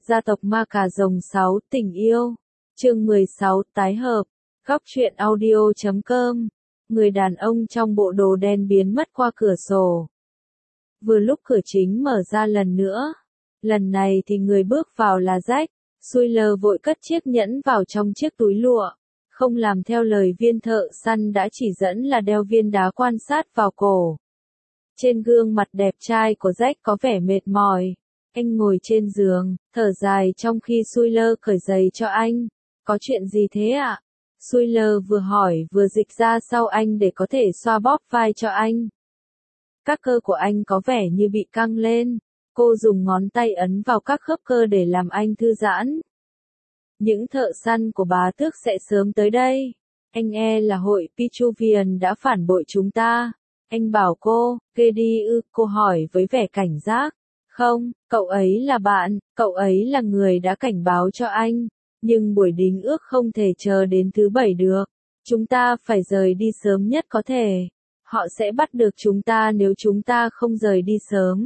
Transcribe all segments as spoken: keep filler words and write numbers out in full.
Gia tộc Ma Cà Rồng sáu tình yêu. Chương mười sáu tái hợp. Góc truyện audio chấm com. Người đàn ông trong bộ đồ đen biến mất qua cửa sổ. Vừa lúc cửa chính mở ra lần nữa. Lần này thì người bước vào là Jack. Suyler vội cất chiếc nhẫn vào trong chiếc túi lụa. Không làm theo lời viên thợ săn đã chỉ dẫn là đeo viên đá quan sát vào cổ. Trên gương mặt đẹp trai của Jack có vẻ mệt mỏi. Anh ngồi trên giường, thở dài trong khi Suyler cởi giày cho anh. Có chuyện gì thế ạ? Suyler vừa hỏi vừa dịch ra sau anh để có thể xoa bóp vai cho anh. Các cơ của anh có vẻ như bị căng lên. Cô dùng ngón tay ấn vào các khớp cơ để làm anh thư giãn. Những thợ săn của bá tước sẽ sớm tới đây. Anh e là hội Petruvian đã phản bội chúng ta. Anh bảo cô, kê đi ư, cô hỏi với vẻ cảnh giác. Không, cậu ấy là bạn, cậu ấy là người đã cảnh báo cho anh. Nhưng buổi đính ước không thể chờ đến thứ bảy được. Chúng ta phải rời đi sớm nhất có thể. Họ sẽ bắt được chúng ta nếu chúng ta không rời đi sớm.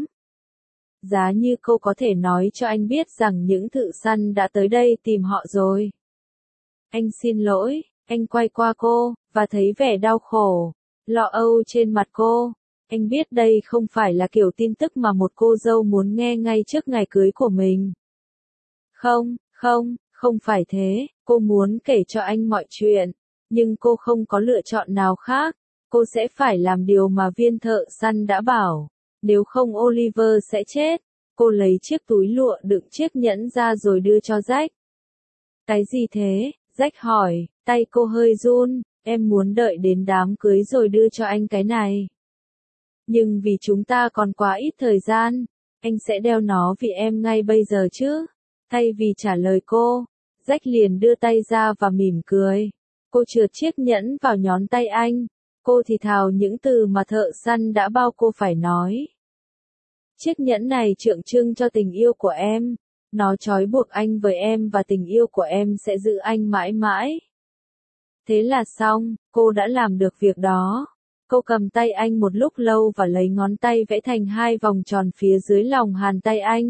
Giá như cô có thể nói cho anh biết rằng những thợ săn đã tới đây tìm họ rồi. Anh xin lỗi, anh quay qua cô, và thấy vẻ đau khổ, lo âu trên mặt cô. Anh biết đây không phải là kiểu tin tức mà một cô dâu muốn nghe ngay trước ngày cưới của mình. Không, không, không phải thế, cô muốn kể cho anh mọi chuyện, nhưng cô không có lựa chọn nào khác. Cô sẽ phải làm điều mà viên thợ săn đã bảo, nếu không Oliver sẽ chết. Cô lấy chiếc túi lụa đựng chiếc nhẫn ra rồi đưa cho Jack. Cái gì thế? Jack hỏi, tay cô hơi run, em muốn đợi đến đám cưới rồi đưa cho anh cái này. Nhưng vì chúng ta còn quá ít thời gian, anh sẽ đeo nó vì em ngay bây giờ chứ. Thay vì trả lời cô, Jack liền đưa tay ra và mỉm cười. Cô trượt chiếc nhẫn vào nhón tay anh. Cô thì thào những từ mà thợ săn đã bao cô phải nói. Chiếc nhẫn này tượng trưng cho tình yêu của em. Nó trói buộc anh với em và tình yêu của em sẽ giữ anh mãi mãi. Thế là xong, cô đã làm được việc đó. Cô cầm tay anh một lúc lâu và lấy ngón tay vẽ thành hai vòng tròn phía dưới lòng bàn tay anh.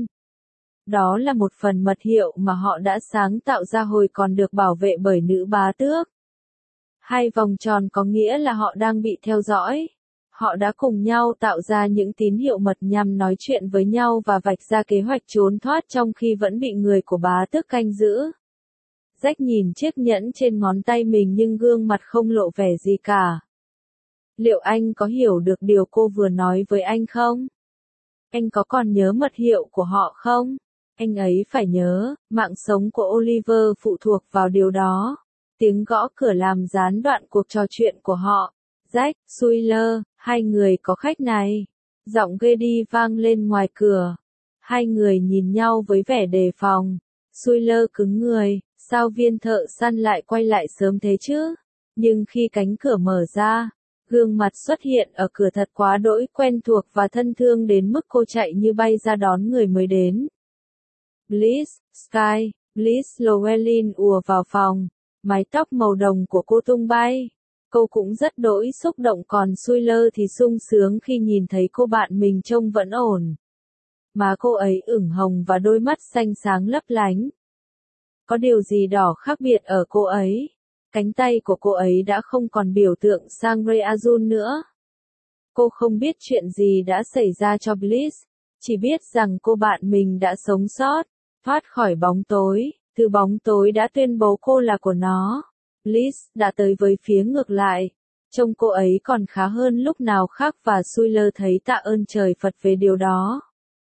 Đó là một phần mật hiệu mà họ đã sáng tạo ra hồi còn được bảo vệ bởi nữ bá tước. Hai vòng tròn có nghĩa là họ đang bị theo dõi. Họ đã cùng nhau tạo ra những tín hiệu mật nhằm nói chuyện với nhau và vạch ra kế hoạch trốn thoát trong khi vẫn bị người của bá tước canh giữ. Jack nhìn chiếc nhẫn trên ngón tay mình nhưng gương mặt không lộ vẻ gì cả. Liệu anh có hiểu được điều cô vừa nói với anh không? Anh có còn nhớ mật hiệu của họ không? Anh ấy phải nhớ, mạng sống của Oliver phụ thuộc vào điều đó. Tiếng gõ cửa làm gián đoạn cuộc trò chuyện của họ. Jack, Suyler, hai người có khách này. Giọng Gady vang lên ngoài cửa. Hai người nhìn nhau với vẻ đề phòng. Suyler cứng người, sao viên thợ săn lại quay lại sớm thế chứ? Nhưng khi cánh cửa mở ra, gương mặt xuất hiện ở cửa thật quá đỗi quen thuộc và thân thương đến mức cô chạy như bay ra đón người mới đến. Bliss, Sky, Bliss Llewellyn ùa vào phòng. Mái tóc màu đồng của cô tung bay. Cô cũng rất đỗi xúc động còn Suyler thì sung sướng khi nhìn thấy cô bạn mình trông vẫn ổn. Má cô ấy ửng hồng và đôi mắt xanh sáng lấp lánh. Có điều gì đó khác biệt ở cô ấy. Cánh tay của cô ấy đã không còn biểu tượng Sangre Azul nữa. Cô không biết chuyện gì đã xảy ra cho Bliss, chỉ biết rằng cô bạn mình đã sống sót, thoát khỏi bóng tối. Thứ bóng tối đã tuyên bố cô là của nó. Bliss đã tới với phía ngược lại. Trông cô ấy còn khá hơn lúc nào khác và Suyler thấy tạ ơn trời Phật về điều đó.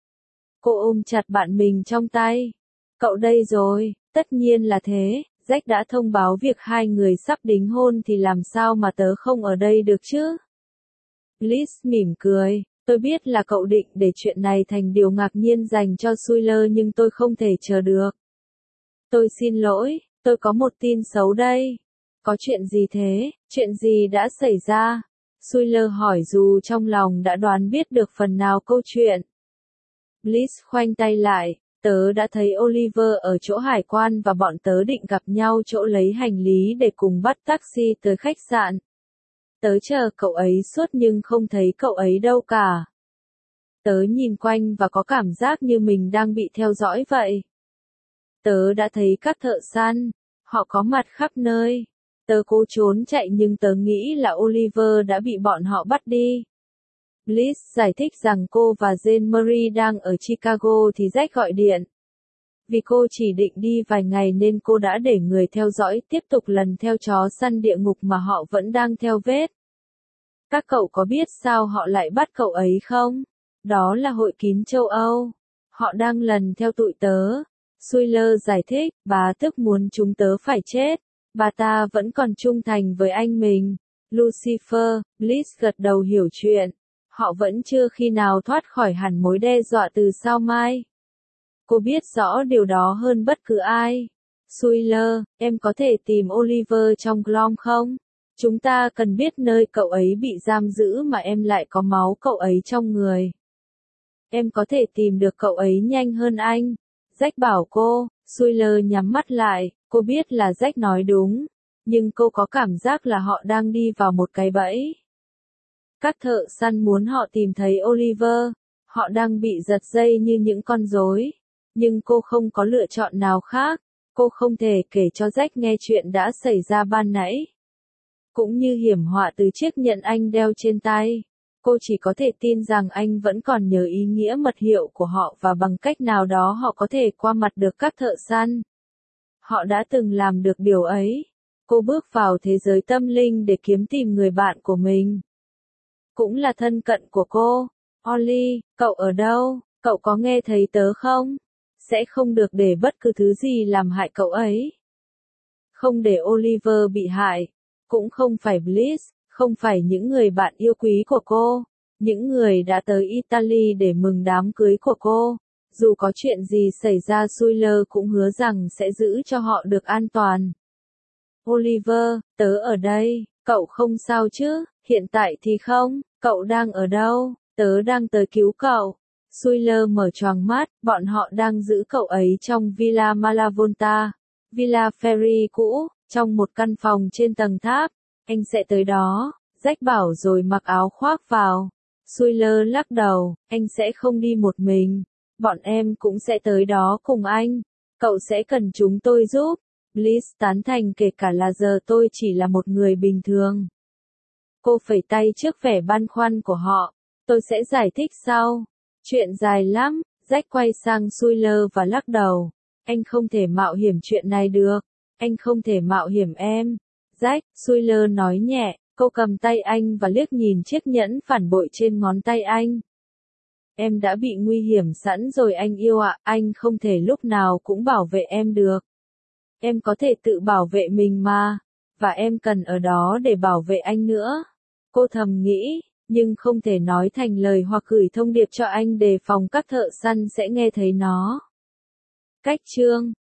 Cô ôm chặt bạn mình trong tay. Cậu đây rồi, tất nhiên là thế. Jack đã thông báo việc hai người sắp đính hôn thì làm sao mà tớ không ở đây được chứ? Bliss mỉm cười. Tôi biết là cậu định để chuyện này thành điều ngạc nhiên dành cho Suyler nhưng tôi không thể chờ được. Tôi xin lỗi, tôi có một tin xấu đây. Có chuyện gì thế? Chuyện gì đã xảy ra? Suyler hỏi dù trong lòng đã đoán biết được phần nào câu chuyện. Bliss khoanh tay lại, tớ đã thấy Oliver ở chỗ hải quan và bọn tớ định gặp nhau chỗ lấy hành lý để cùng bắt taxi tới khách sạn. Tớ chờ cậu ấy suốt nhưng không thấy cậu ấy đâu cả. Tớ nhìn quanh và có cảm giác như mình đang bị theo dõi vậy. Tớ đã thấy các thợ săn, họ có mặt khắp nơi. Tớ cố trốn chạy nhưng tớ nghĩ là Oliver đã bị bọn họ bắt đi. Bliss giải thích rằng cô và Jane Marie đang ở Chicago thì Jack gọi điện. Vì cô chỉ định đi vài ngày nên cô đã để người theo dõi tiếp tục lần theo chó săn địa ngục mà họ vẫn đang theo vết. Các cậu có biết sao họ lại bắt cậu ấy không? Đó là hội kín châu Âu. Họ đang lần theo tụi tớ. Sawyer giải thích, bà tức muốn chúng tớ phải chết. Bà ta vẫn còn trung thành với anh mình. Lucifer, Bliss gật đầu hiểu chuyện. Họ vẫn chưa khi nào thoát khỏi hẳn mối đe dọa từ sao mai. Cô biết rõ điều đó hơn bất cứ ai. Sawyer, em có thể tìm Oliver trong Glom không? Chúng ta cần biết nơi cậu ấy bị giam giữ mà em lại có máu cậu ấy trong người. Em có thể tìm được cậu ấy nhanh hơn anh. Jack bảo cô. Sawyer nhắm mắt lại, cô biết là Jack nói đúng. Nhưng cô có cảm giác là họ đang đi vào một cái bẫy. Các thợ săn muốn họ tìm thấy Oliver. Họ đang bị giật dây như những con rối. Nhưng cô không có lựa chọn nào khác. Cô không thể kể cho Jack nghe chuyện đã xảy ra ban nãy. Cũng như hiểm họa từ chiếc nhẫn anh đeo trên tay. Cô chỉ có thể tin rằng anh vẫn còn nhớ ý nghĩa mật hiệu của họ và bằng cách nào đó họ có thể qua mặt được các thợ săn. Họ đã từng làm được điều ấy. Cô bước vào thế giới tâm linh để kiếm tìm người bạn của mình. Cũng là thân cận của cô. Ollie, cậu ở đâu? Cậu có nghe thấy tớ không? Sẽ không được để bất cứ thứ gì làm hại cậu ấy. Không để Oliver bị hại. Cũng không phải Bliss, không phải những người bạn yêu quý của cô. Những người đã tới Italy để mừng đám cưới của cô. Dù có chuyện gì xảy ra Sawyer cũng hứa rằng sẽ giữ cho họ được an toàn. Oliver, tớ ở đây, cậu không sao chứ? Hiện tại thì không, cậu đang ở đâu? Tớ đang tới cứu cậu. Sawyer mở choàng mắt, bọn họ đang giữ cậu ấy trong Villa Malavolta, Villa Ferry cũ, trong một căn phòng trên tầng tháp. Anh sẽ tới đó, Jack bảo rồi mặc áo khoác vào. Sawyer lắc đầu, anh sẽ không đi một mình. Bọn em cũng sẽ tới đó cùng anh. Cậu sẽ cần chúng tôi giúp. Bliss tán thành kể cả là giờ tôi chỉ là một người bình thường. Cô phẩy tay trước vẻ băn khoăn của họ. Tôi sẽ giải thích sau. Chuyện dài lắm. Jack quay sang Sawyer và lắc đầu. Anh không thể mạo hiểm chuyện này được. Anh không thể mạo hiểm em. Jack, Sawyer nói nhẹ. Cô cầm tay anh và liếc nhìn chiếc nhẫn phản bội trên ngón tay anh. Em đã bị nguy hiểm sẵn rồi anh yêu ạ, anh không thể lúc nào cũng bảo vệ em được. Em có thể tự bảo vệ mình mà, và em cần ở đó để bảo vệ anh nữa. Cô thầm nghĩ, nhưng không thể nói thành lời hoặc gửi thông điệp cho anh đề phòng các thợ săn sẽ nghe thấy nó. Cách chương